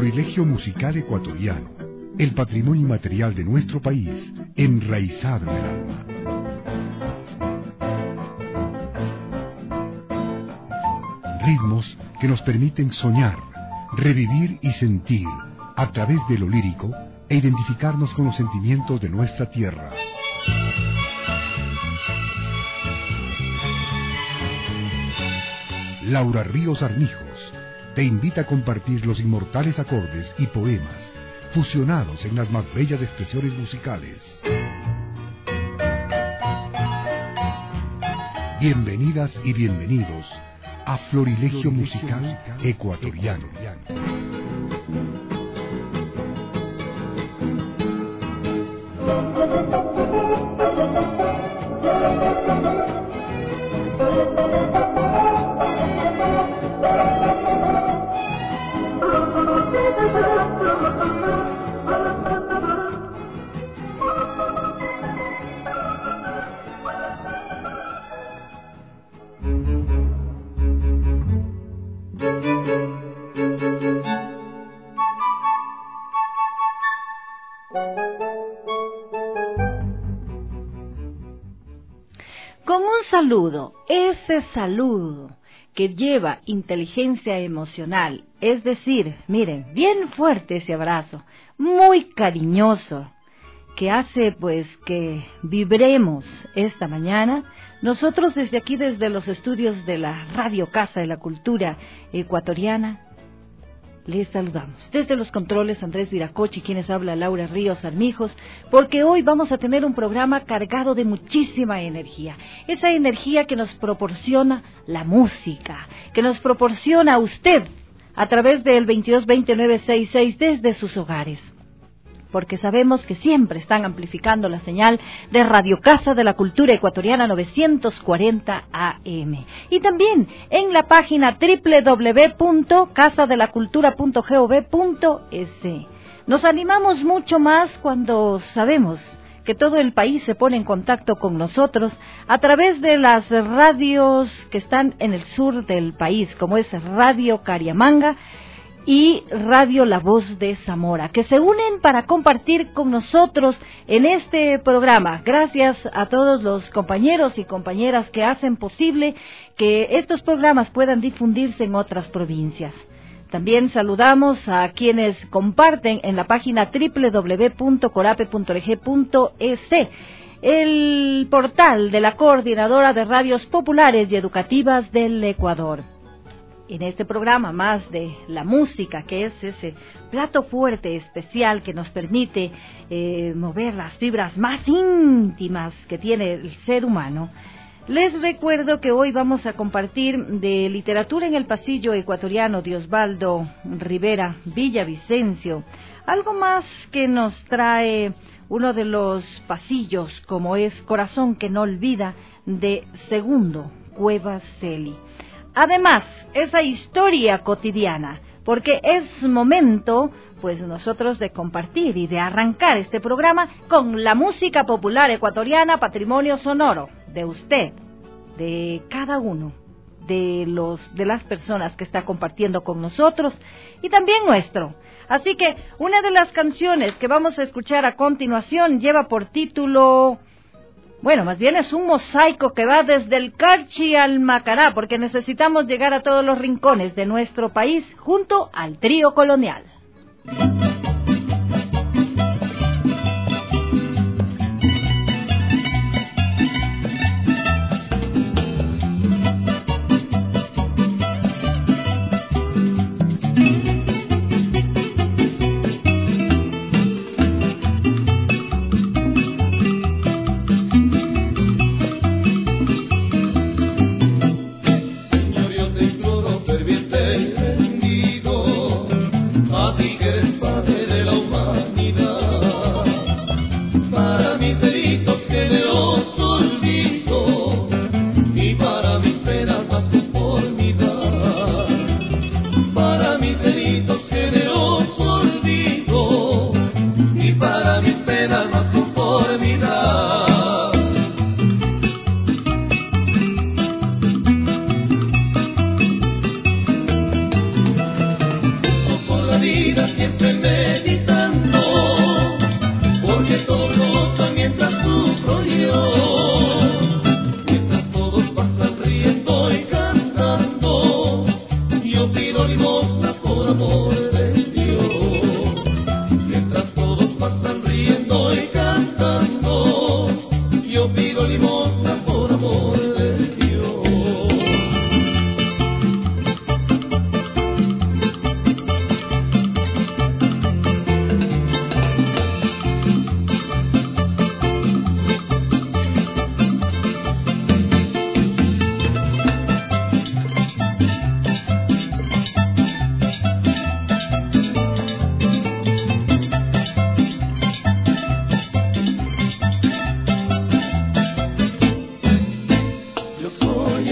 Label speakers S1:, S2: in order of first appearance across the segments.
S1: Florilegio musical ecuatoriano, el patrimonio inmaterial de nuestro país, enraizado en el alma. Ritmos que nos permiten soñar, revivir y sentir, a través de lo lírico, e identificarnos con los sentimientos de nuestra tierra. Laura Ríos Armijos te invita a compartir los inmortales acordes y poemas fusionados en las más bellas expresiones musicales. Bienvenidas y bienvenidos a Florilegio musical ecuatoriano.
S2: Con un saludo, ese saludo que lleva inteligencia emocional, es decir, miren, bien fuerte ese abrazo, muy cariñoso, que hace pues que vibremos esta mañana. Nosotros desde aquí, desde los estudios de la Radio Casa de la Cultura Ecuatoriana, les saludamos. Desde los controles, Andrés Viracochi, quienes habla Laura Ríos Armijos, porque hoy vamos a tener un programa cargado de muchísima energía. Esa energía que nos proporciona la música, que nos proporciona a usted a través del 222966 desde sus hogares. Porque sabemos que siempre están amplificando la señal de Radio Casa de la Cultura Ecuatoriana 940 AM. Y también en la página www.casadelacultura.gov.es. Nos animamos mucho más cuando sabemos que todo el país se pone en contacto con nosotros a través de las radios que están en el sur del país, como es Radio Cariamanga y Radio La Voz de Zamora, que se unen para compartir con nosotros en este programa. Gracias a todos los compañeros y compañeras que hacen posible que estos programas puedan difundirse en otras provincias. También saludamos a quienes comparten en la página www.corape.org.es, el portal de la Coordinadora de Radios Populares y Educativas del Ecuador. En este programa, más de la música, que es ese plato fuerte especial que nos permite mover las fibras más íntimas que tiene el ser humano, les recuerdo que hoy vamos a compartir de Literatura en el Pasillo Ecuatoriano de Osvaldo Rivera Villavicencio, algo más que nos trae uno de los pasillos, como es Corazón que no olvida, de Segundo Cuevas Celi. Además, esa historia cotidiana, porque es momento, pues nosotros de compartir y de arrancar este programa con la música popular ecuatoriana, patrimonio sonoro de usted, de cada uno, de las personas que está compartiendo con nosotros y también nuestro. Así que una de las canciones que vamos a escuchar a continuación lleva por título... Bueno, más bien es un mosaico que va desde el Carchi al Macará, porque necesitamos llegar a todos los rincones de nuestro país junto al trío colonial.
S3: Ferviente y rendido, a ti que eres para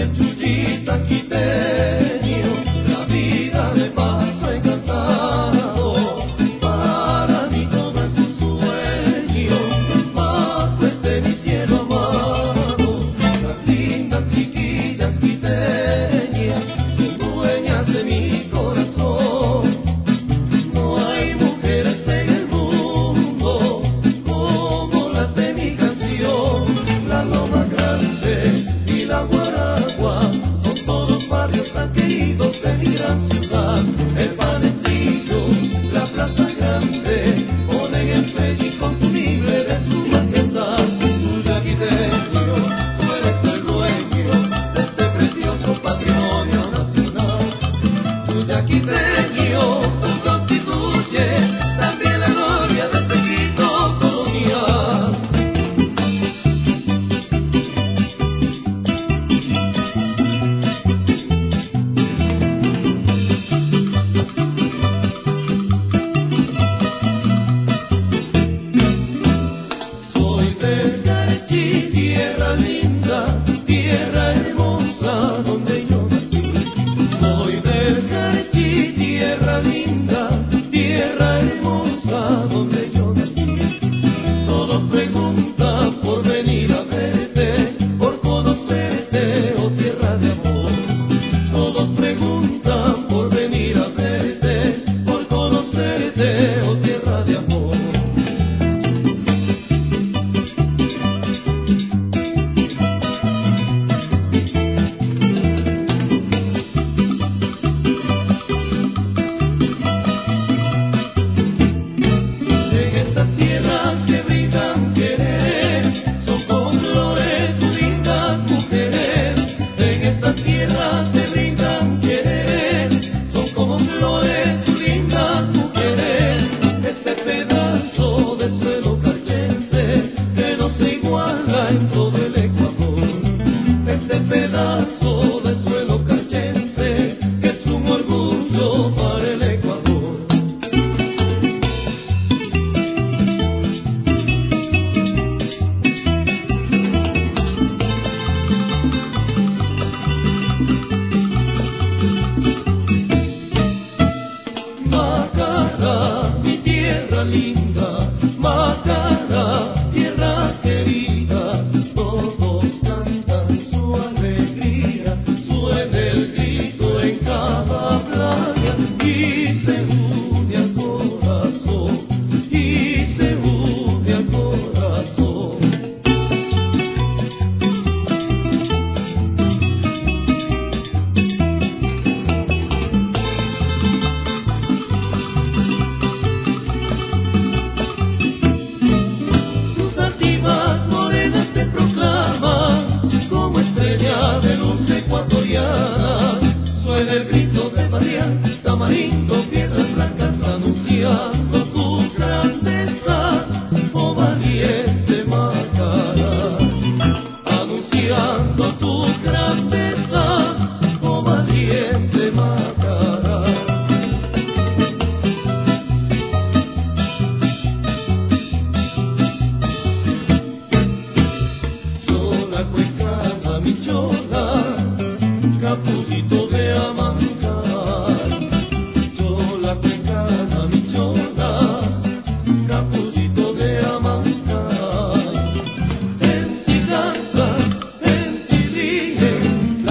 S3: La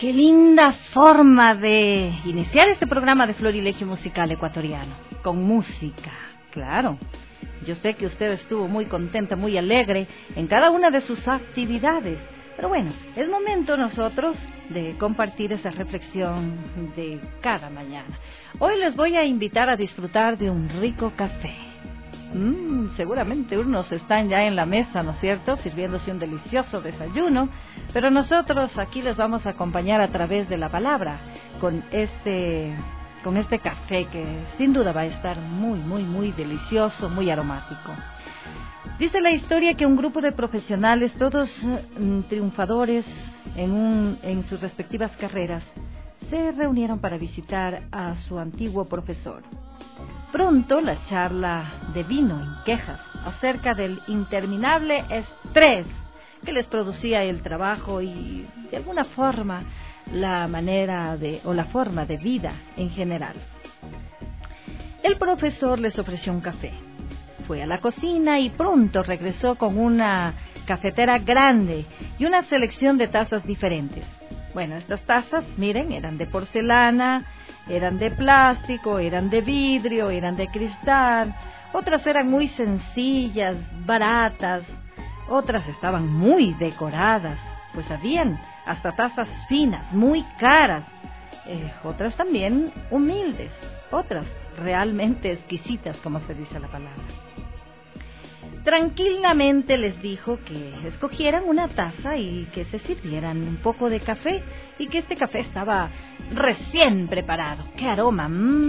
S2: Qué linda forma de iniciar este programa de Florilegio Musical Ecuatoriano, con música, claro. Yo sé que usted estuvo muy contenta, muy alegre en cada una de sus actividades, pero bueno, es momento nosotros de compartir esa reflexión de cada mañana. Hoy les voy a invitar a disfrutar de un rico café. Seguramente unos están ya en la mesa, ¿no es cierto?, sirviéndose un delicioso desayuno, pero nosotros aquí les vamos a acompañar a través de la palabra con este café que sin duda va a estar muy, muy, muy delicioso, muy aromático. Dice la historia que un grupo de profesionales, todos triunfadores en sus respectivas carreras, se reunieron para visitar a su antiguo profesor. Pronto la charla devino en quejas acerca del interminable estrés que les producía el trabajo y, de alguna forma, la forma de vida en general. El profesor les ofreció un café. Fue a la cocina y pronto regresó con una cafetera grande y una selección de tazas diferentes. Bueno, estas tazas, miren, eran de porcelana, eran de plástico, eran de vidrio, eran de cristal, otras eran muy sencillas, baratas, otras estaban muy decoradas, pues habían hasta tazas finas, muy caras, otras también humildes, otras realmente exquisitas, como se dice la palabra. Tranquilamente les dijo que escogieran una taza y que se sirvieran un poco de café y que este café estaba recién preparado. ¡Qué aroma!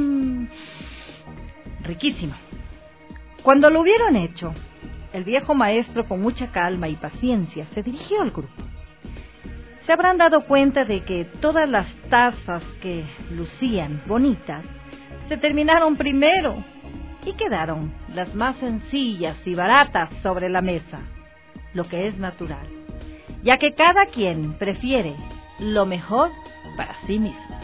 S2: Riquísimo. Cuando lo hubieron hecho, el viejo maestro, con mucha calma y paciencia, se dirigió al grupo. Se habrán dado cuenta de que todas las tazas que lucían bonitas se terminaron primero y quedaron las más sencillas y baratas sobre la mesa, lo que es natural, ya que cada quien prefiere lo mejor para sí mismo.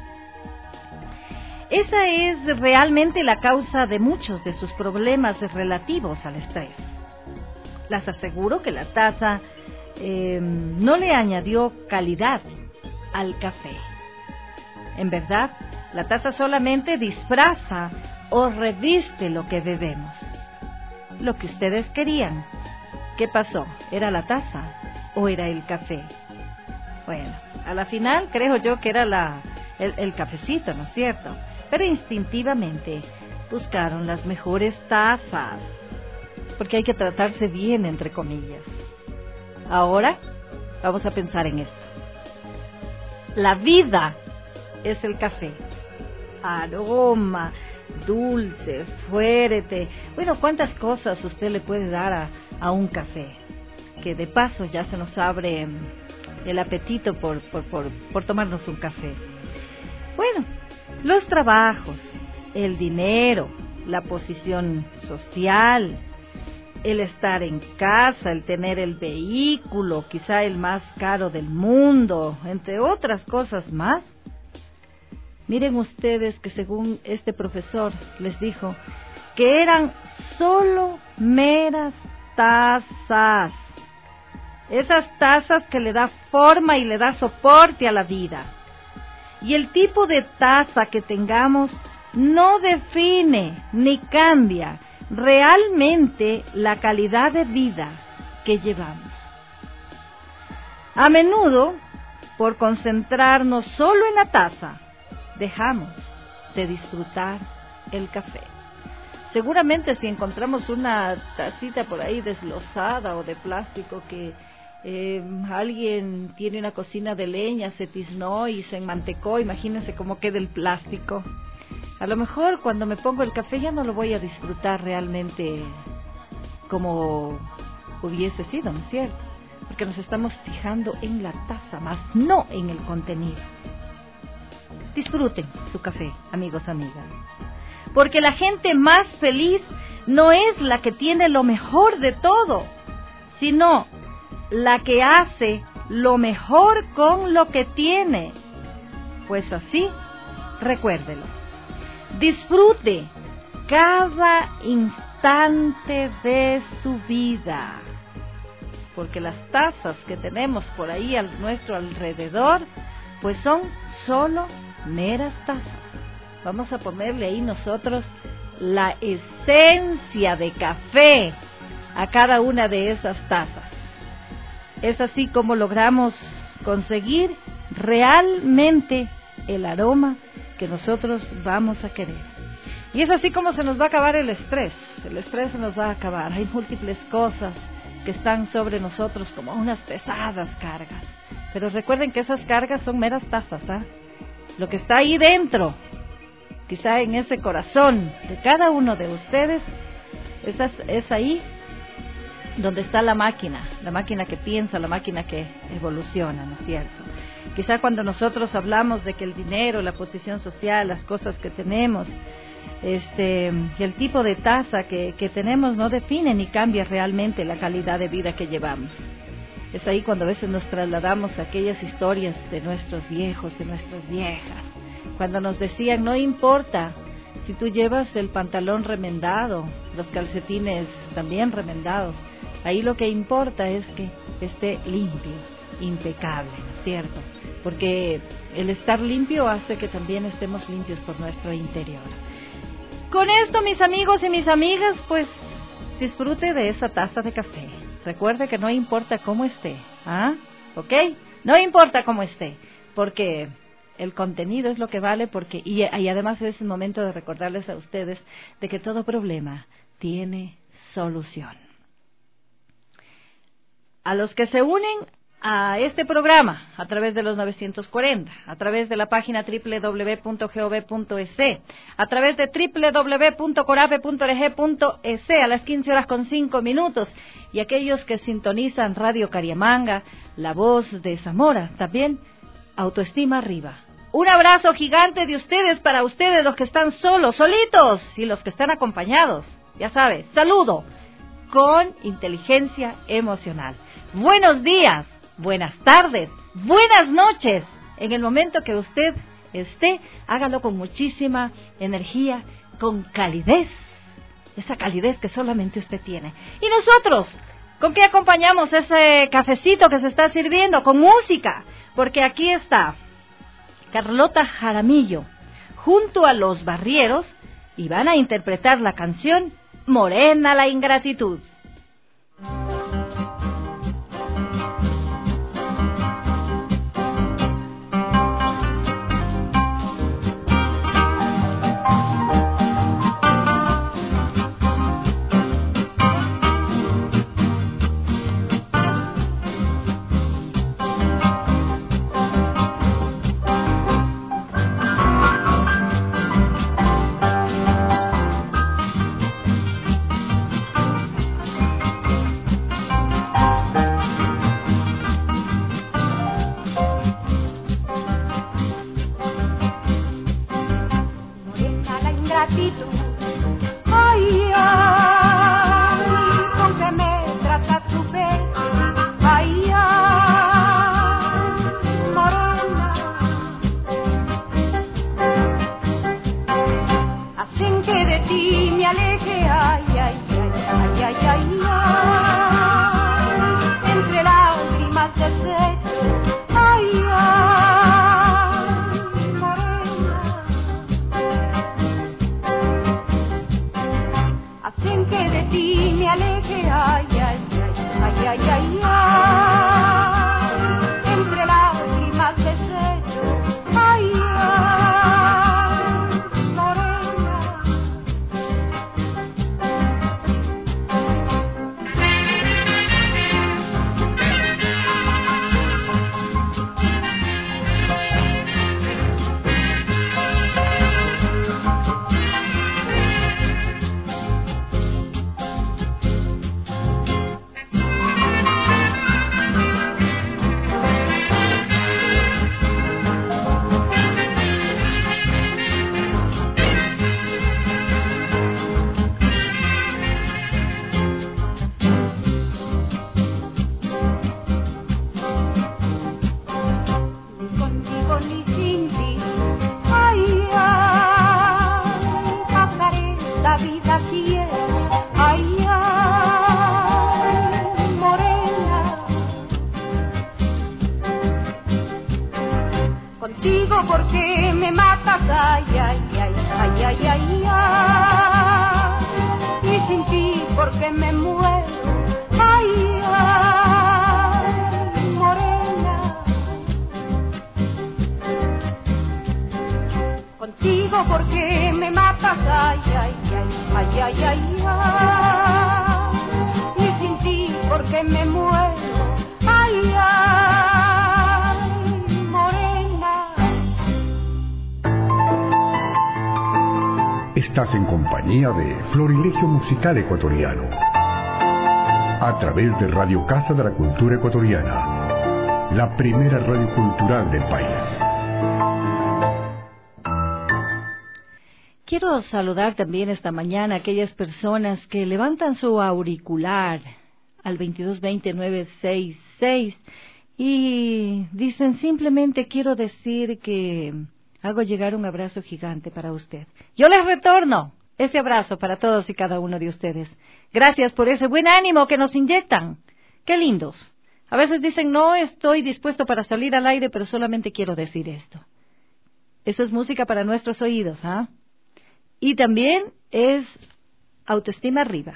S2: Esa es realmente la causa de muchos de sus problemas relativos al estrés. Les aseguro que la taza no le añadió calidad al café. En verdad, la taza solamente disfraza o reviste lo que bebemos. Lo que ustedes querían, ¿qué pasó? ¿Era la taza o era el café? Bueno, a la final creo yo que era el cafecito, ¿no es cierto? Pero instintivamente buscaron las mejores tazas, porque hay que tratarse bien, entre comillas. Ahora vamos a pensar en esto. La vida es el café. Aroma, dulce, fuerte. Bueno, ¿cuántas cosas usted le puede dar a un café? Que de paso ya se nos abre el apetito por tomarnos un café. Bueno, los trabajos, el dinero, la posición social, el estar en casa, el tener el vehículo, quizá el más caro del mundo, entre otras cosas más. Miren ustedes que según este profesor les dijo que eran solo meras tazas. Esas tazas que le da forma y le da soporte a la vida. Y el tipo de taza que tengamos no define ni cambia realmente la calidad de vida que llevamos. A menudo, por concentrarnos solo en la taza, dejamos de disfrutar el café. Seguramente si encontramos una tacita por ahí deslozada o de plástico que alguien tiene una cocina de leña, se tiznó y se enmantecó, imagínense cómo queda el plástico. A lo mejor cuando me pongo el café ya no lo voy a disfrutar realmente como hubiese sido, ¿no es cierto? Porque nos estamos fijando en la taza, más no en el contenido. Disfruten su café, amigos, amigas. Porque la gente más feliz no es la que tiene lo mejor de todo, sino la que hace lo mejor con lo que tiene. Pues así, recuérdelo. Disfrute cada instante de su vida. Porque las tazas que tenemos por ahí a nuestro alrededor pues son solo meras tazas. Vamos a ponerle ahí nosotros la esencia de café a cada una de esas tazas. Es así como logramos conseguir realmente el aroma que nosotros vamos a querer. Y es así como se nos va a acabar el estrés. El estrés se nos va a acabar. Hay múltiples cosas que están sobre nosotros como unas pesadas cargas. Pero recuerden que esas cargas son meras tazas, ¿ah? Lo que está ahí dentro, quizá en ese corazón de cada uno de ustedes, es ahí donde está la máquina que piensa, la máquina que evoluciona, ¿no es cierto? Quizá cuando nosotros hablamos de que el dinero, la posición social, las cosas que tenemos, el tipo de taza que tenemos no define ni cambia realmente la calidad de vida que llevamos. Es ahí cuando a veces nos trasladamos a aquellas historias de nuestros viejos, de nuestras viejas, cuando nos decían, no importa si tú llevas el pantalón remendado, los calcetines también remendados, ahí lo que importa es que esté limpio, impecable, ¿no es cierto? Porque el estar limpio hace que también estemos limpios por nuestro interior. Con esto, mis amigos y mis amigas, pues disfrute de esa taza de café. Recuerde que no importa cómo esté, ¿ah? ¿Ok? No importa cómo esté, porque el contenido es lo que vale, porque y además es el momento de recordarles a ustedes de que todo problema tiene solución. A los que se unen a este programa a través de los 940, a través de la página www.gov.es, a través de www.corape.org.es a las 15:05, y aquellos que sintonizan Radio Cariamanga, La Voz de Zamora, también autoestima arriba. Un abrazo gigante de ustedes para ustedes, los que están solos, solitos, y los que están acompañados. Ya sabes, saludo con inteligencia emocional. Buenos días, buenas tardes, buenas noches. En el momento que usted esté, hágalo con muchísima energía, con calidez, esa calidez que solamente usted tiene. Y nosotros, ¿con qué acompañamos ese cafecito que se está sirviendo? Con música, porque aquí está Carlota Jaramillo junto a Los Barrieros y van a interpretar la canción Morena la Ingratitud.
S3: contigo porque me matas, ay, ay, ay, ay, ay, ay, ay. Ni sin ti porque me muero, ay, ay, morena.
S1: Estás en compañía de Florilegio Musical Ecuatoriano, a través de Radio Casa de la Cultura Ecuatoriana, la primera radio cultural del país.
S2: Quiero saludar también esta mañana a aquellas personas que levantan su auricular al 2220-966 y dicen simplemente quiero decir que hago llegar un abrazo gigante para usted. Yo les retorno ese abrazo para todos y cada uno de ustedes. Gracias por ese buen ánimo que nos inyectan. ¡Qué lindos! A veces dicen, no estoy dispuesto para salir al aire, pero solamente quiero decir esto. Eso es música para nuestros oídos, ¿ah? Y también es autoestima arriba.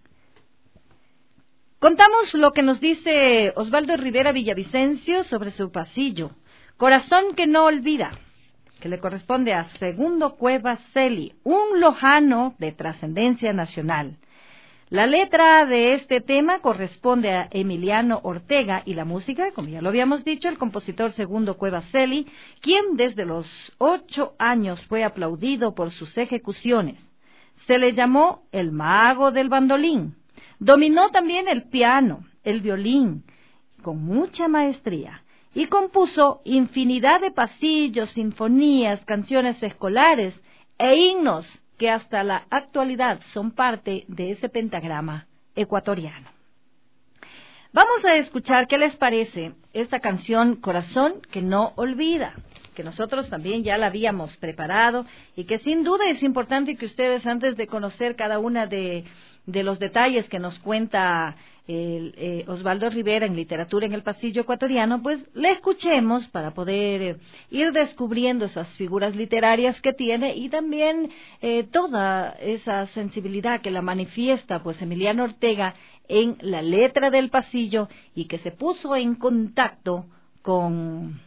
S2: Contamos lo que nos dice Osvaldo Rivera Villavicencio sobre su pasillo. Corazón que no olvida, que le corresponde a Segundo Cuevas Celi, un lojano de trascendencia nacional. La letra de este tema corresponde a Emiliano Ortega y la música, como ya lo habíamos dicho, el compositor Segundo Cuevas Celi, quien desde los 8 años fue aplaudido por sus ejecuciones. Se le llamó el mago del bandolín. Dominó también el piano, el violín, con mucha maestría, y compuso infinidad de pasillos, sinfonías, canciones escolares e himnos que hasta la actualidad son parte de ese pentagrama ecuatoriano. Vamos a escuchar qué les parece esta canción Corazón que no olvida, que nosotros también ya la habíamos preparado y que sin duda es importante que ustedes, antes de conocer cada una de los detalles que nos cuenta Osvaldo Rivera en Literatura en el Pasillo Ecuatoriano, pues le escuchemos para poder ir descubriendo esas figuras literarias que tiene y también toda esa sensibilidad que la manifiesta pues Emiliano Ortega en la letra del pasillo y que se puso en contacto con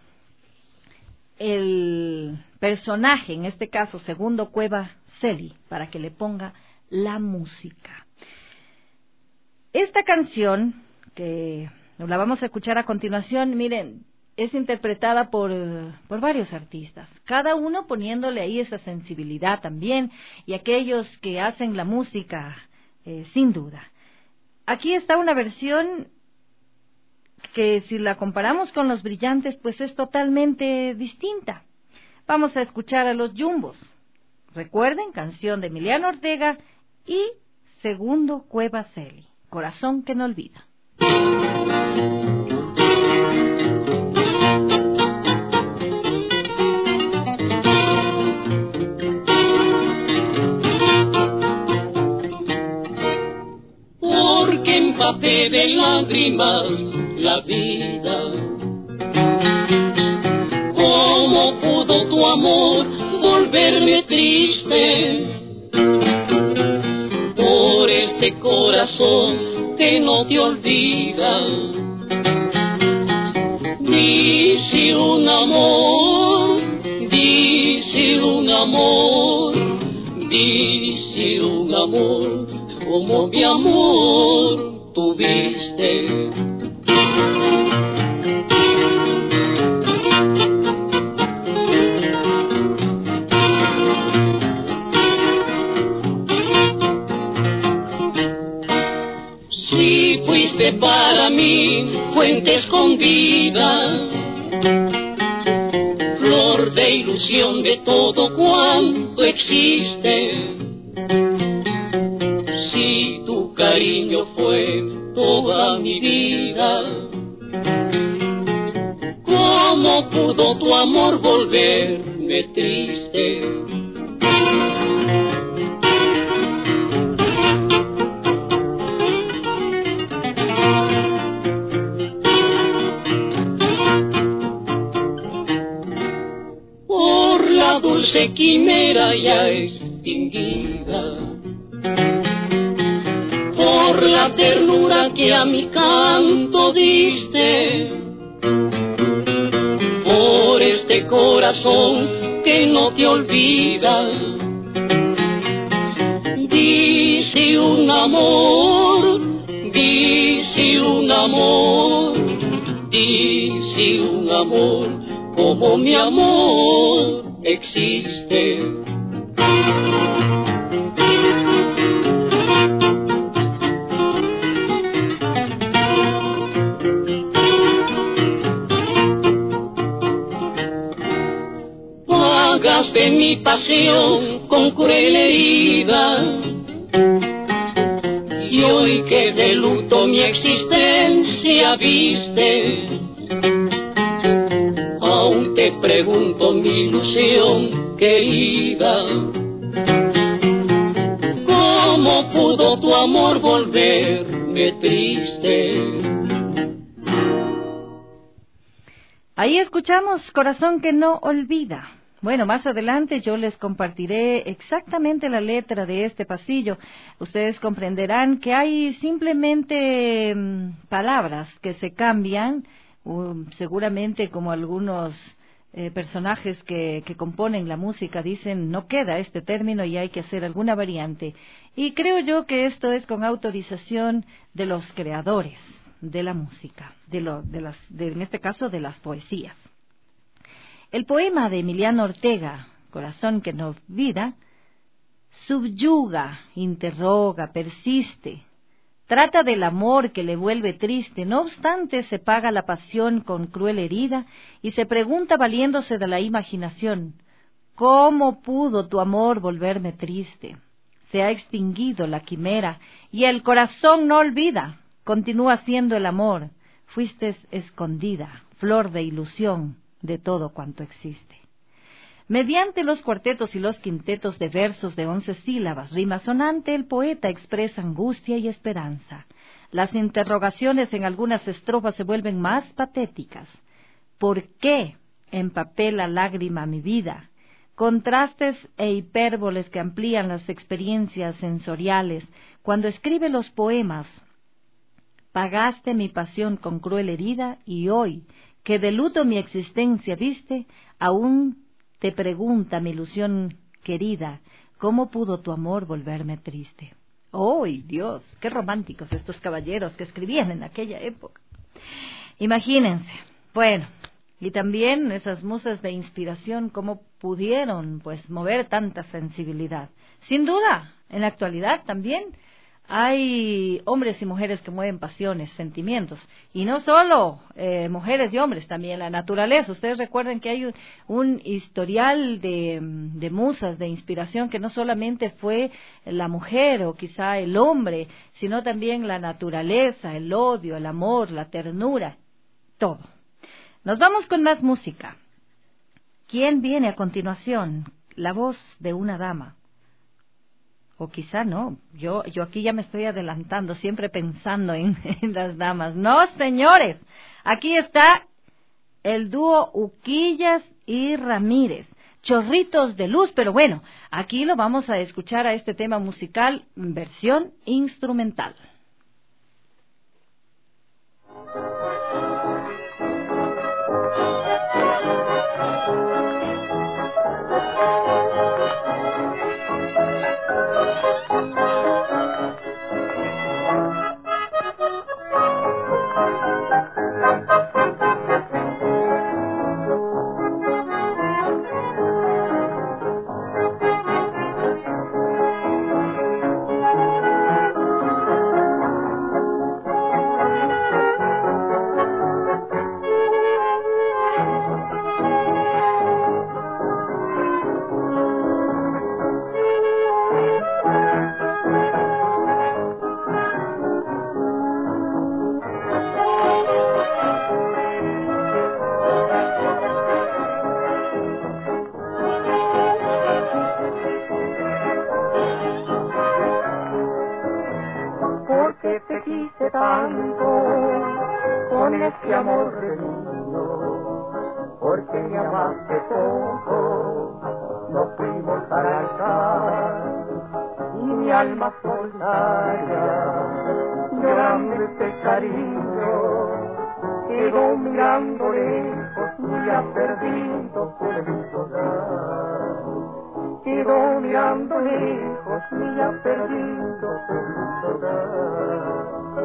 S2: el personaje, en este caso Segundo Cuevas Celi, para que le ponga la música. Esta canción, que la vamos a escuchar a continuación, miren, es interpretada por varios artistas, cada uno poniéndole ahí esa sensibilidad también, y aquellos que hacen la música, sin duda. Aquí está una versión que si la comparamos con Los Brillantes, pues es totalmente distinta. Vamos a escuchar a Los Yumbos. Recuerden, canción de Emiliano Ortega y Segundo Cuevas Celi. Corazón que no olvida.
S4: Porque empapé de lágrimas la vida. ¿Cómo pudo tu amor volverme triste? Por este corazón que no te olvida. Dice un amor, dice un amor, dice un amor, como mi amor tuviste. Si fuiste para mí fuente escondida, flor de ilusión de todo cuanto existe. Si tu cariño fue toda mi vida, ¿cómo pudo tu amor volverme triste? Dulce quimera ya extinguida, por la ternura que a mi canto diste, por este corazón que no te olvida. Dice un amor, dice un amor, dice un amor, como mi amor existe. Pagaste mi pasión con cruel herida, y hoy que de luto mi existencia viste, aún te pregunto, mi ilusión querida, ¿cómo pudo tu amor volverme triste?
S2: Ahí escuchamos Corazón que no olvida. Bueno, más adelante yo les compartiré exactamente la letra de este pasillo. Ustedes comprenderán que hay simplemente palabras que se cambian, seguramente como algunos personajes que componen la música dicen no queda este término y hay que hacer alguna variante. Y creo yo que esto es con autorización de los creadores de la música, en este caso de las poesías. El poema de Emiliano Ortega, Corazón que no olvida, subyuga, interroga, persiste, trata del amor que le vuelve triste, no obstante se paga la pasión con cruel herida y se pregunta valiéndose de la imaginación, ¿cómo pudo tu amor volverme triste? Se ha extinguido la quimera y el corazón no olvida, continúa siendo el amor, fuiste escondida, flor de ilusión de todo cuanto existe. Mediante los cuartetos y los quintetos de versos de 11 sílabas, rima sonante, el poeta expresa angustia y esperanza. Las interrogaciones en algunas estrofas se vuelven más patéticas. ¿Por qué empapela lágrima mi vida? Contrastes e hipérboles que amplían las experiencias sensoriales. Cuando escribe los poemas, pagaste mi pasión con cruel herida y hoy, que de luto mi existencia viste, aún te pregunta mi ilusión querida, ¿cómo pudo tu amor volverme triste? ¡Ay, Dios! ¡Qué románticos estos caballeros que escribían en aquella época! Imagínense. Bueno, y también esas musas de inspiración, ¿cómo pudieron, pues, mover tanta sensibilidad? Sin duda, en la actualidad también hay hombres y mujeres que mueven pasiones, sentimientos, y no solo mujeres y hombres, también la naturaleza. Ustedes recuerden que hay un historial de musas, de inspiración, que no solamente fue la mujer o quizá el hombre, sino también la naturaleza, el odio, el amor, la ternura, todo. Nos vamos con más música. ¿Quién viene a continuación? La voz de una dama. O quizá no, yo aquí ya me estoy adelantando, siempre pensando en las damas. No, señores, aquí está el dúo Uquillas y Ramírez, Chorritos de Luz, pero bueno, aquí lo vamos a escuchar a este tema musical, versión instrumental.
S5: este amor reunido, porque me amaste poco, no fuimos para alzar, y mi alma solitaria, llorando este cariño, quedó mirando lejos, muy perdido por mi soledad. mirando lejos, me ha perdido su hogar.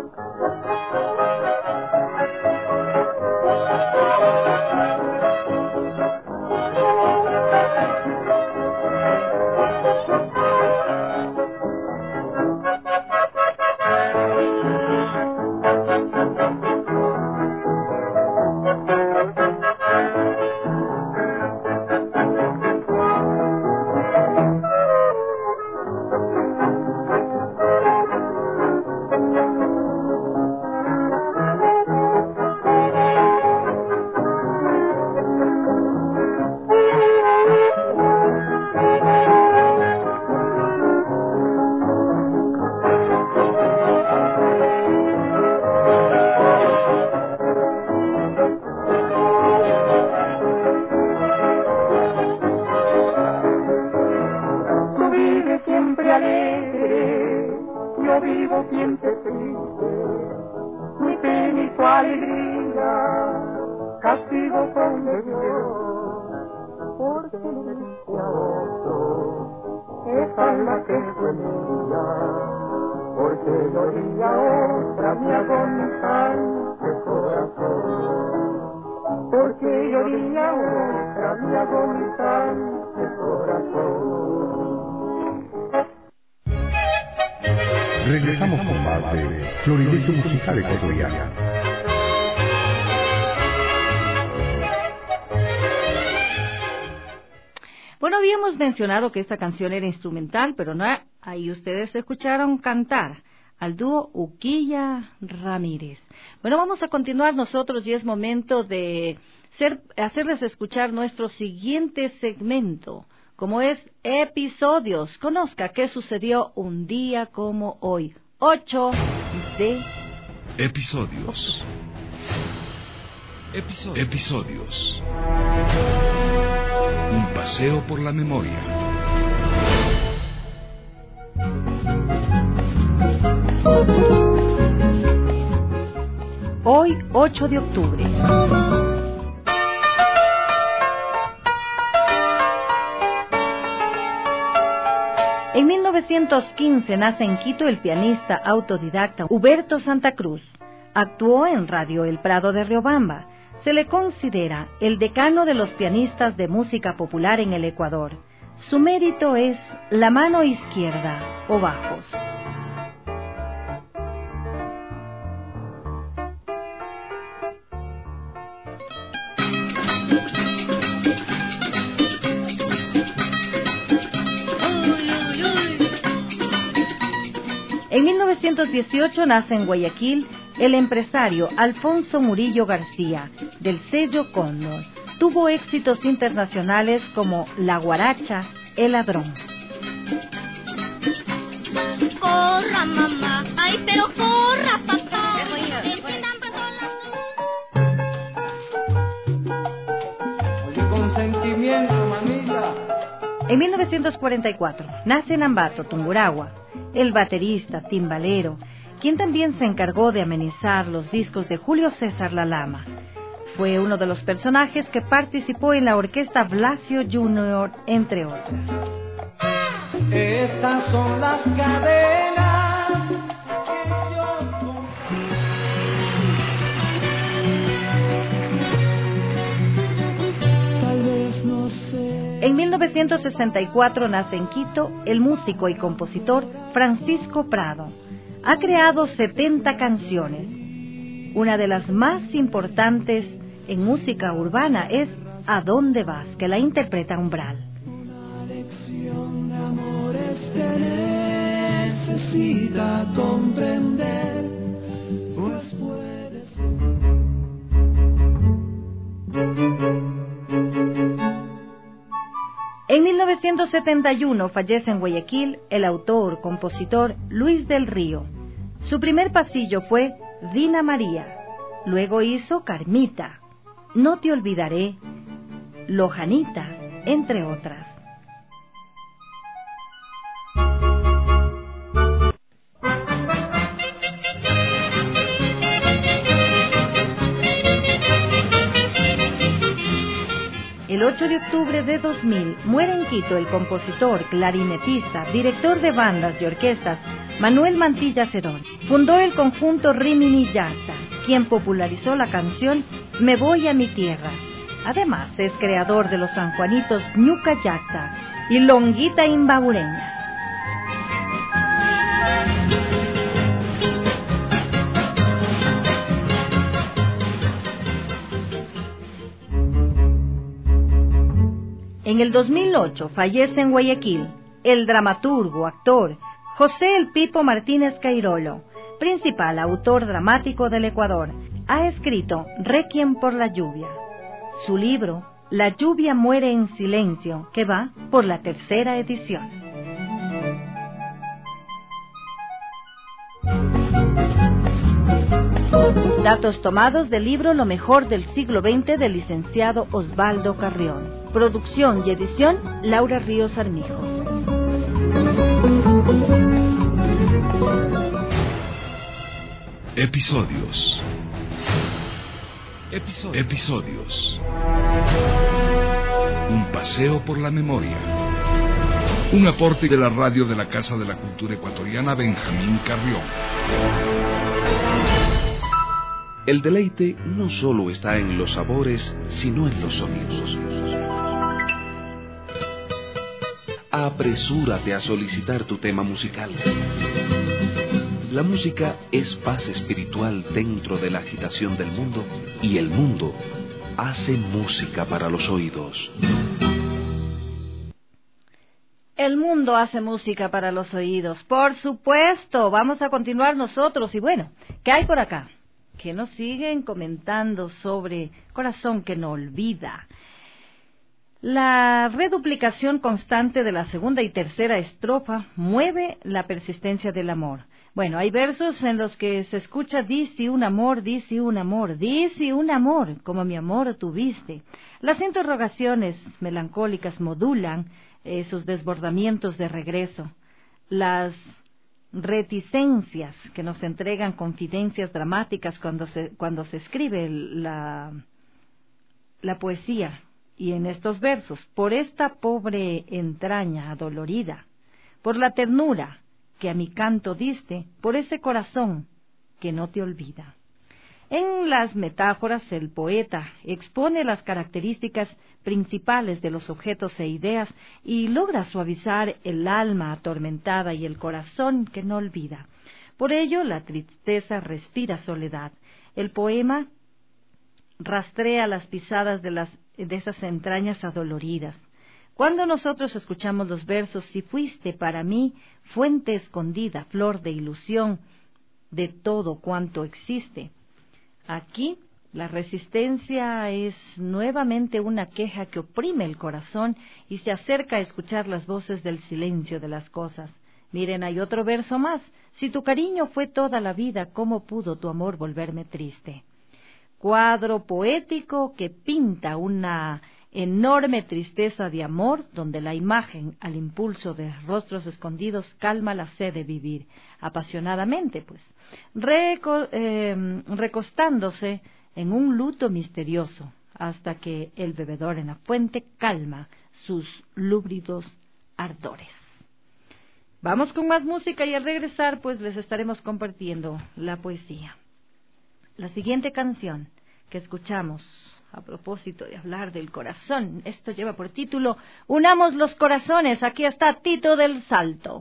S1: Regresamos con más de Florilegio Musical Ecuatoriano.
S2: Bueno, habíamos mencionado que esta canción era instrumental, pero no, ahí ustedes escucharon cantar al dúo Uquilla Ramírez. Bueno, vamos a continuar nosotros y es momento de hacerles escuchar nuestro siguiente segmento, como es Episodios. Conozca qué sucedió un día como hoy, 8 de...
S6: Episodios. Episodios. Un paseo por la memoria.
S2: Hoy, 8 de octubre. En 1915 nace en Quito el pianista autodidacta Huberto Santa Cruz. Actuó en Radio El Prado de Riobamba. Se le considera el decano de los pianistas de música popular en el Ecuador. Su mérito es la mano izquierda o bajos. En 1918 nace en Guayaquil el empresario Alfonso Murillo García, del sello Cóndor. Tuvo éxitos internacionales como La Guaracha, El Ladrón.
S7: Corra, mamá, ay, pero corra, papá.
S5: Oye, consentimiento, mamita.
S2: En 1944 nace en Ambato, Tungurahua, el baterista, timbalero, quien también se encargó de amenizar los discos de Julio César Lalama. Fue uno de los personajes que participó en la orquesta Blasio Junior, entre otras.
S5: Estas son las cadenas que yo... Tal vez no sé.
S2: En 1964 nace en Quito el músico y compositor Francisco Prado. Ha creado 70 canciones. Una de las más importantes en música urbana es ¿A dónde vas?, que la interpreta Umbral.
S5: Una lección de amores que necesita comprender, pues puedes...
S2: En 1971 fallece en Guayaquil el autor, compositor Luis del Río. Su primer pasillo fue Dina María, luego hizo Carmita, No te olvidaré, Lojanita, entre otras. El 8 de octubre de 2000 muere en Quito el compositor, clarinetista, director de bandas y orquestas Manuel Mantilla Cerón. Fundó el conjunto Rimini Yacta, quien popularizó la canción Me voy a mi tierra. Además, es creador de los sanjuanitos Ñuca Yacta y Longuita Imbaureña. En el 2008 fallece en Guayaquil el dramaturgo, actor José El Pipo Martínez Cairolo, principal autor dramático del Ecuador. Ha escrito Requiem por la lluvia. Su libro, La lluvia muere en silencio, que va por la 3ª edición. Datos tomados del libro Lo mejor del siglo XX del licenciado Osvaldo Carrión. Producción y edición, Laura Ríos Armijos.
S6: Episodios. Un paseo por la memoria. Un aporte de la radio de la Casa de la Cultura Ecuatoriana Benjamín Carrión.
S8: El deleite no solo está en los sabores, sino en los sonidos. Apresúrate a solicitar tu tema musical. La música es paz espiritual dentro de la agitación del mundo, y el mundo hace música para los oídos.
S2: El mundo hace música para los oídos, por supuesto. Vamos a continuar nosotros. Y bueno, ¿qué hay por acá? Que nos siguen comentando sobre Corazón que no olvida. La reduplicación constante de la segunda y tercera estrofa mueve la persistencia del amor. Bueno, hay versos en los que se escucha dice un amor, dice un amor, dice un amor, como mi amor tuviste. Las interrogaciones melancólicas modulan sus desbordamientos de regreso. Las reticencias que nos entregan confidencias dramáticas cuando se escribe la poesía. Y en estos versos, por esta pobre entraña adolorida, por la ternura que a mi canto diste, por ese corazón que no te olvida. En las metáforas, el poeta expone las características principales de los objetos e ideas y logra suavizar el alma atormentada y el corazón que no olvida. Por ello, la tristeza respira soledad. El poema rastrea las pisadas de esas entrañas adoloridas. Cuando nosotros escuchamos los versos, si fuiste para mí fuente escondida, flor de ilusión de todo cuanto existe. Aquí la resistencia es nuevamente una queja que oprime el corazón y se acerca a escuchar las voces del silencio de las cosas. Miren, hay otro verso más. Si tu cariño fue toda la vida, ¿cómo pudo tu amor volverme triste? Cuadro poético que pinta una enorme tristeza de amor, donde la imagen, al impulso de rostros escondidos, calma la sed de vivir, apasionadamente, pues, recostándose en un luto misterioso, hasta que el bebedor en la fuente calma sus lúbridos ardores. Vamos con más música y al regresar, pues, les estaremos compartiendo la poesía. La siguiente canción que escuchamos, a propósito de hablar del corazón, esto lleva por título Unamos los corazones. Aquí está Tito del Salto.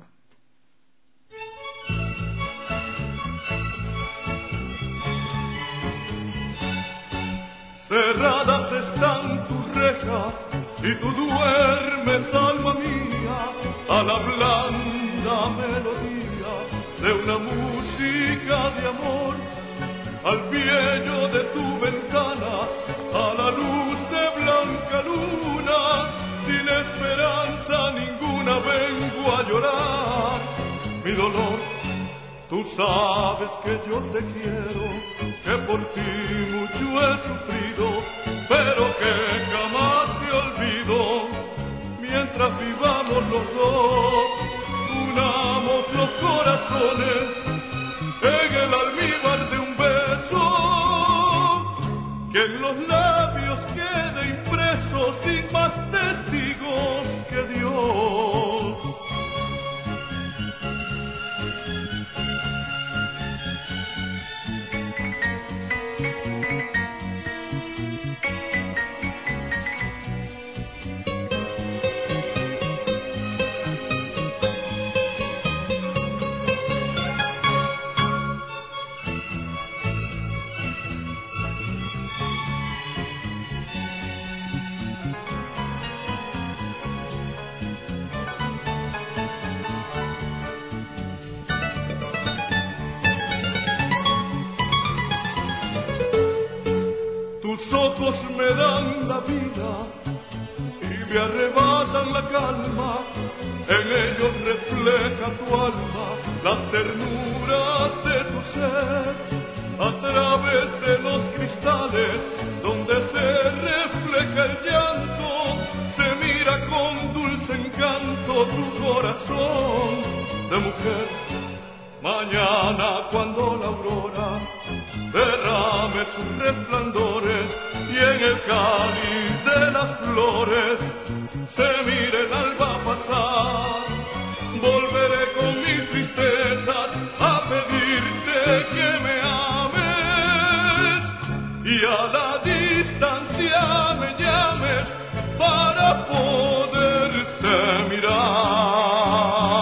S9: Cerradas están tus rejas y tú duermes, alma mía, a la blanda melodía de una música de amor. Al piello de tu ventana, a la luz de blanca luna, sin esperanza ninguna vengo a llorar mi dolor. Tú sabes que yo te quiero, que por ti mucho he sufrido, pero que jamás te olvido. Mientras vivamos los dos, unamos los corazones en el almíbar de un beso, que en los labios quede impreso sin más ojos me dan la vida y me arrebatan la calma. En ellos refleja tu alma las ternuras de tu ser. A través de los cristales donde se refleja el llanto, se mira con dulce encanto tu corazón de mujer. Mañana cuando la aurora derrame sus resplandores y en el cáliz de las flores se mire el alba pasar, volveré con mis tristezas a pedirte que me ames y a la distancia me llames para poderte mirar.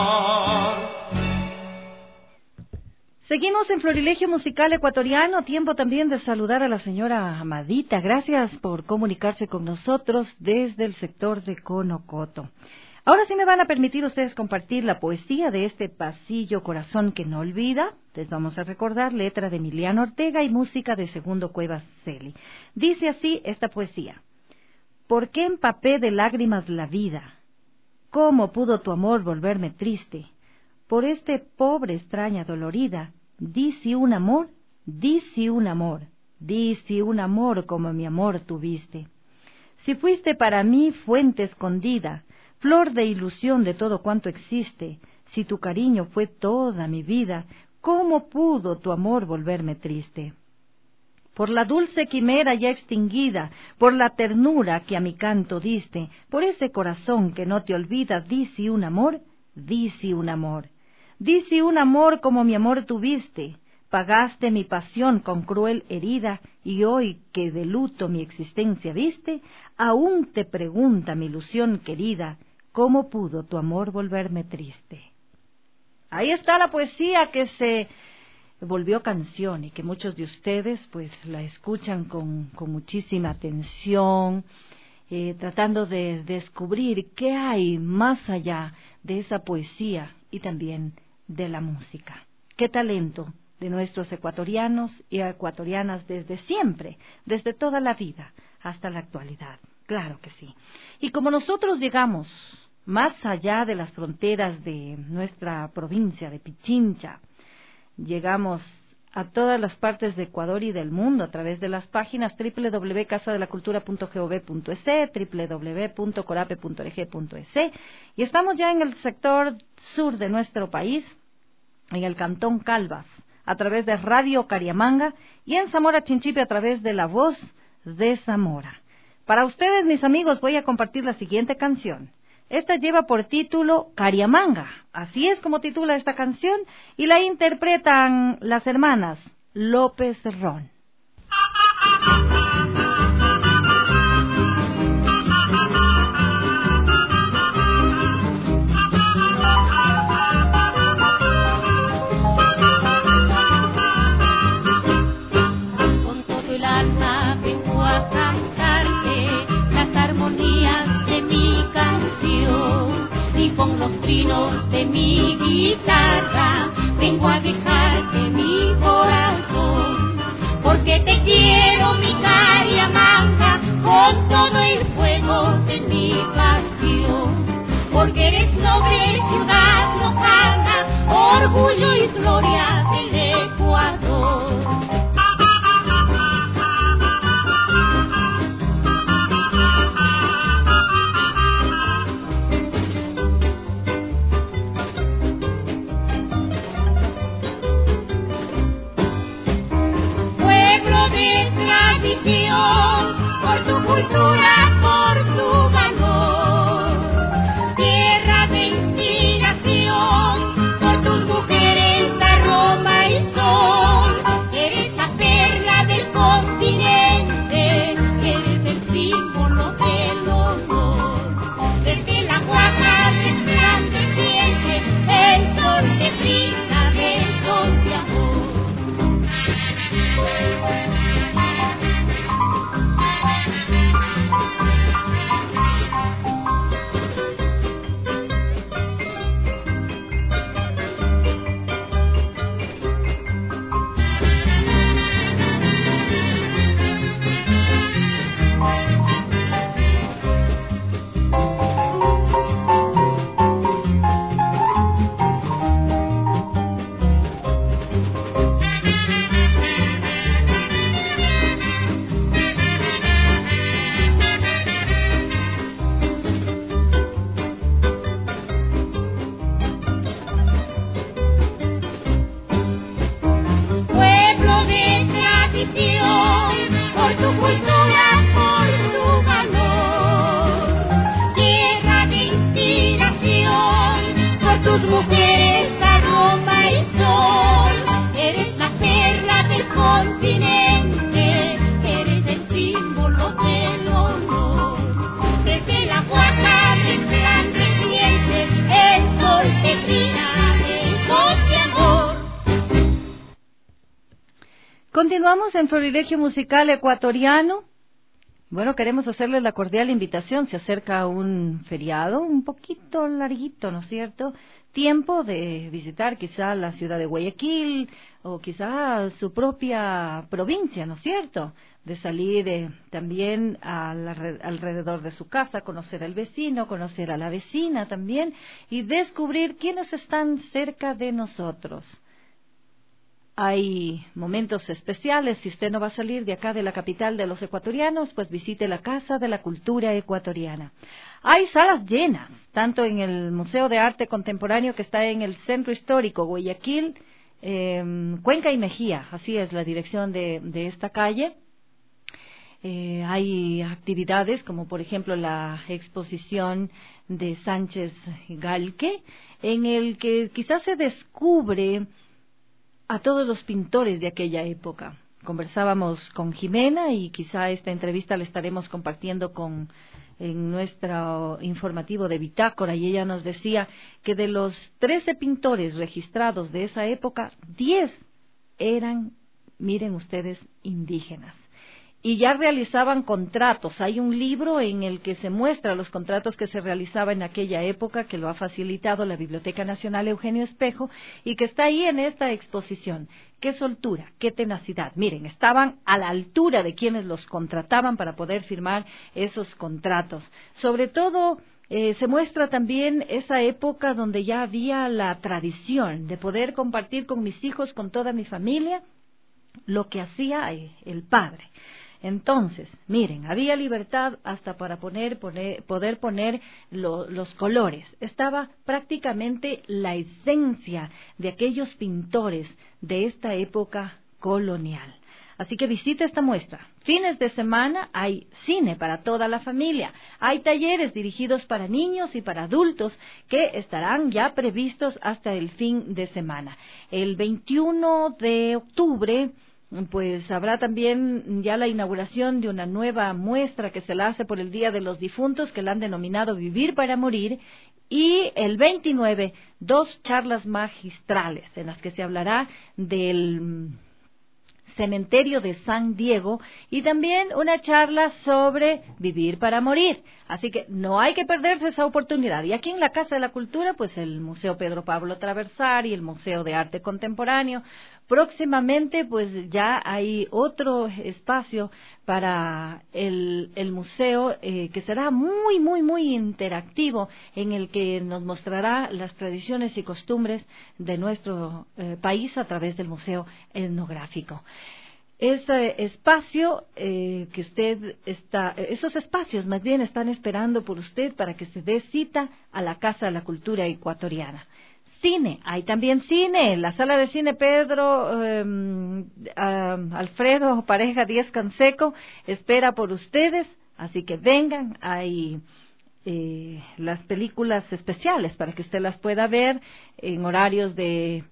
S2: Seguimos en Florilegio Musical Ecuatoriano, tiempo también de saludar a la señora Amadita. Gracias por comunicarse con nosotros desde el sector de Conocoto. Ahora sí me van a permitir ustedes compartir la poesía de este pasillo Corazón que no olvida. Les vamos a recordar, letra de Emiliano Ortega y música de Segundo Cuevas Celi. Dice así esta poesía: ¿Por qué empapé de lágrimas la vida? ¿Cómo pudo tu amor volverme triste? Por este pobre extraña dolorida, di si un amor, di si un amor, di si un amor como mi amor tuviste. Si fuiste para mí fuente escondida, flor de ilusión de todo cuanto existe, si tu cariño fue toda mi vida, ¿cómo pudo tu amor volverme triste? Por la dulce quimera ya extinguida, por la ternura que a mi canto diste, por ese corazón que no te olvida, di si un amor, di si un amor. Di si un amor como mi amor tuviste, pagaste mi pasión con cruel herida, y hoy que de luto mi existencia viste, aún te pregunta mi ilusión querida, ¿cómo pudo tu amor volverme triste? Ahí está la poesía que se volvió canción y que muchos de ustedes pues la escuchan con muchísima atención, tratando de descubrir qué hay más allá de esa poesía y también de la música. Qué talento de nuestros ecuatorianos y ecuatorianas desde siempre, desde toda la vida hasta la actualidad. Claro que sí. Y como nosotros llegamos más allá de las fronteras de nuestra provincia de Pichincha, llegamos a todas las partes de Ecuador y del mundo a través de las páginas www.casadelacultura.gov.es, www.corape.org.es, y estamos ya en el sector sur de nuestro país, en el cantón Calvas, a través de Radio Cariamanga, y en Zamora Chinchipe a través de La Voz de Zamora. Para ustedes, mis amigos, voy a compartir la siguiente canción. Esta lleva por título Cariamanga, así es como titula esta canción, y la interpretan las hermanas López Ron.
S7: Con todo el alma vengo a cantarte las armonías de mi canción, y con los trinos de mi guitarra vengo a dejarte mi corazón, porque te quiero, mi Cariamanga, con todo el fuego de mi pasión, porque eres noble ciudad lojana, orgullo y gloria del Ecuador. Por tu cultura, por tu valor, tierra bendita. tus mujeres aroma y sol. Eres la perla del continente, eres el símbolo del honor. Desde la guaca resplandeciente, el sol que brilla en voz de amor.
S2: Continuamos en Florilegio Musical Ecuatoriano. Bueno, queremos hacerles la cordial invitación. Se acerca un feriado un poquito larguito, ¿no es cierto? Tiempo de visitar quizá la ciudad de Guayaquil o quizá su propia provincia, ¿no es cierto? De salir también alrededor de su casa, conocer al vecino, conocer a la vecina también y descubrir quiénes están cerca de nosotros. Hay momentos especiales. Si usted no va a salir de acá de la capital de los ecuatorianos, pues visite la Casa de la Cultura Ecuatoriana. Hay salas llenas, tanto en el Museo de Arte Contemporáneo que está en el Centro Histórico Guayaquil, Cuenca y Mejía, así es la dirección de esta calle. Hay actividades como por ejemplo la exposición de Sánchez Galque, en el que quizás se descubre a todos los pintores de aquella época. Conversábamos con Jimena y quizá esta entrevista la estaremos compartiendo en nuestro informativo de Bitácora, y ella nos decía que de los 13 pintores registrados de esa época, 10 eran, miren ustedes, indígenas. Y ya realizaban contratos. Hay un libro en el que se muestra los contratos que se realizaban en aquella época, que lo ha facilitado la Biblioteca Nacional Eugenio Espejo, y que está ahí en esta exposición. Qué soltura, qué tenacidad. Miren, estaban a la altura de quienes los contrataban para poder firmar esos contratos. Sobre todo, se muestra también esa época donde ya había la tradición de poder compartir con mis hijos, con toda mi familia, lo que hacía el padre. Entonces, miren, había libertad hasta para poder poner los colores. Estaba prácticamente la esencia de aquellos pintores de esta época colonial. Así que visite esta muestra. Fines de semana hay cine para toda la familia. Hay talleres dirigidos para niños y para adultos que estarán ya previstos hasta el fin de semana. El 21 de octubre... pues habrá también ya la inauguración de una nueva muestra que se la hace por el Día de los Difuntos, que la han denominado Vivir para Morir, y el 29, 2 charlas magistrales en las que se hablará del cementerio de San Diego y también una charla sobre vivir para morir. Así que no hay que perderse esa oportunidad. Y aquí en la Casa de la Cultura, pues el Museo Pedro Pablo Traversari, el Museo de Arte Contemporáneo. Próximamente, pues ya hay otro espacio para el museo que será muy, muy, muy interactivo, en el que nos mostrará las tradiciones y costumbres de nuestro país a través del Museo Etnográfico. Ese espacio que usted esos espacios más bien están esperando por usted para que se dé cita a la Casa de la Cultura Ecuatoriana. Cine, hay también cine, la sala de cine Pedro Alfredo Pareja Díaz Canseco espera por ustedes, así que vengan, hay las películas especiales para que usted las pueda ver en horarios de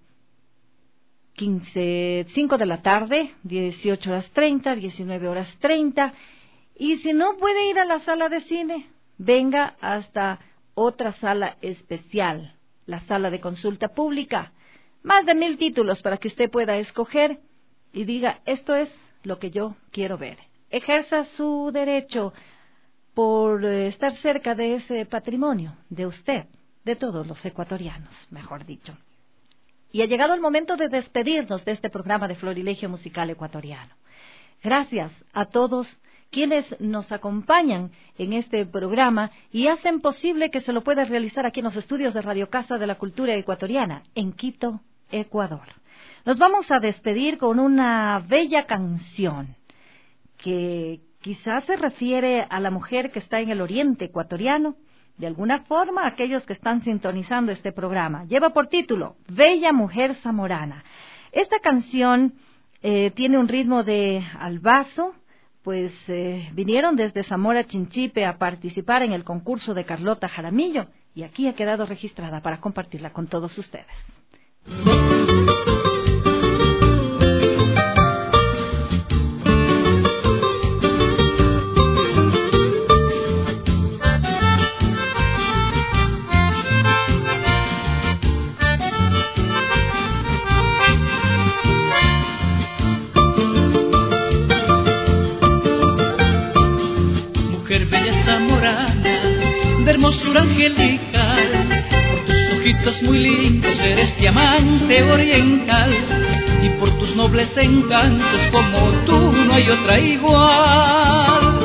S2: 5 de la tarde, 18:30, 19:30, y si no puede ir a la sala de cine, venga hasta otra sala especial, la sala de consulta pública, más de 1000 títulos para que usted pueda escoger y diga, esto es lo que yo quiero ver. Ejerza su derecho por estar cerca de ese patrimonio de usted, de todos los ecuatorianos, mejor dicho. Y ha llegado el momento de despedirnos de este programa de Florilegio Musical Ecuatoriano. Gracias a todos quienes nos acompañan en este programa y hacen posible que se lo pueda realizar aquí en los estudios de Radio Casa de la Cultura Ecuatoriana, en Quito, Ecuador. Nos vamos a despedir con una bella canción que quizás se refiere a la mujer que está en el oriente ecuatoriano, de alguna forma aquellos que están sintonizando este programa. Lleva por título Bella Mujer Zamorana. Esta canción tiene un ritmo de albazo, pues vinieron desde Zamora Chinchipe a participar en el concurso de Carlota Jaramillo y aquí ha quedado registrada para compartirla con todos ustedes.
S10: Hermosura angelical, por tus ojitos muy lindos eres diamante oriental, y por tus nobles encantos como tú no hay otra igual.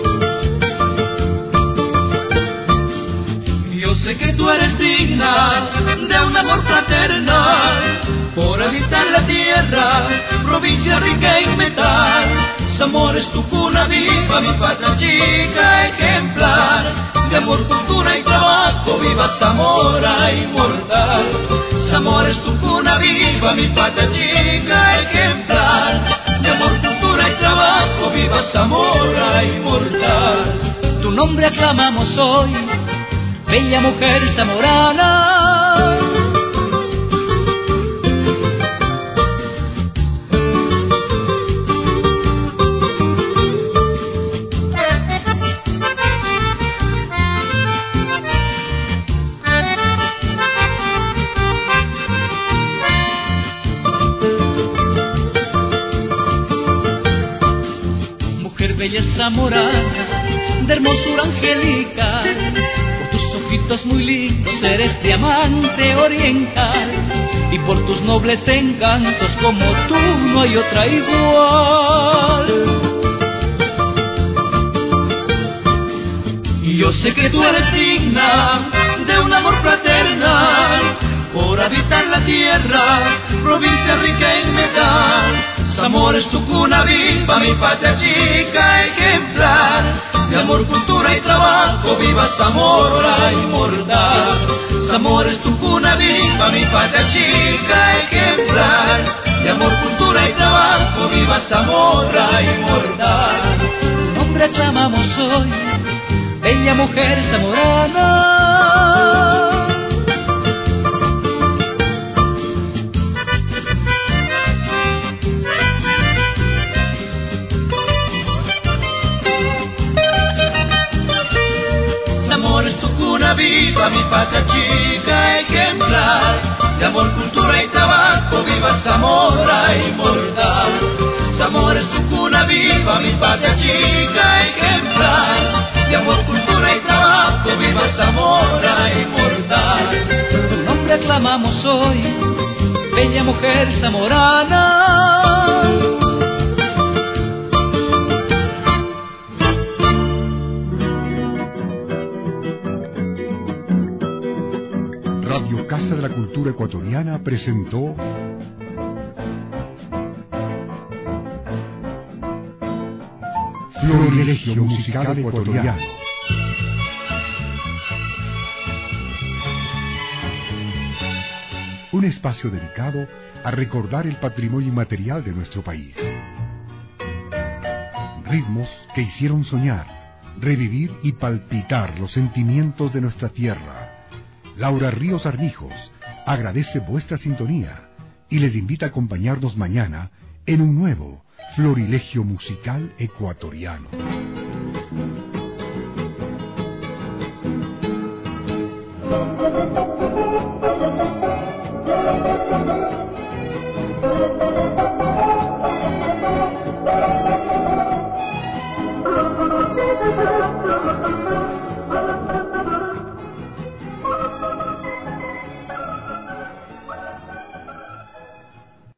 S10: Yo sé que tú eres digna de un amor fraternal, por habitar la tierra, provincia rica en metal. Zamora es tu cuna viva, mi patria chica ejemplar. De amor, cultura y trabajo, viva Zamora inmortal. Zamora es tu cuna viva, mi patria chica ejemplar. De amor, cultura y trabajo, viva Zamora inmortal. Tu nombre aclamamos hoy, bella mujer zamorana. Zamorana, de hermosura angelical, por tus ojitos muy lindos eres diamante oriental, y por tus nobles encantos como tú no hay otra igual. Y yo sé que tú eres digna de un amor fraternal, por habitar la tierra, provincia rica en metal. Zamora es tu cuna viva, mi patria chica ejemplar. De amor, cultura y trabajo, viva Zamora inmortal. Zamora es tu cuna viva, mi patria chica ejemplar. De amor, cultura y trabajo, viva Zamora inmortal. Tu nombre aclamamos hoy, bella mujer zamorana. Viva mi patria chica ejemplar, de amor, cultura y trabajo, viva Zamora inmortal. Zamora es tu cuna viva, mi patria chica ejemplar, de amor, cultura y trabajo, viva Zamora inmortal. Tu nombre aclamamos hoy, bella mujer zamorana.
S1: Radio Casa de la Cultura Ecuatoriana presentó Florilegio Musical Ecuatoriano. Un espacio dedicado a recordar el patrimonio inmaterial de nuestro país. Ritmos que hicieron soñar, revivir y palpitar los sentimientos de nuestra tierra. Laura Ríos Armijos agradece vuestra sintonía y les invita a acompañarnos mañana en un nuevo Florilegio Musical Ecuatoriano.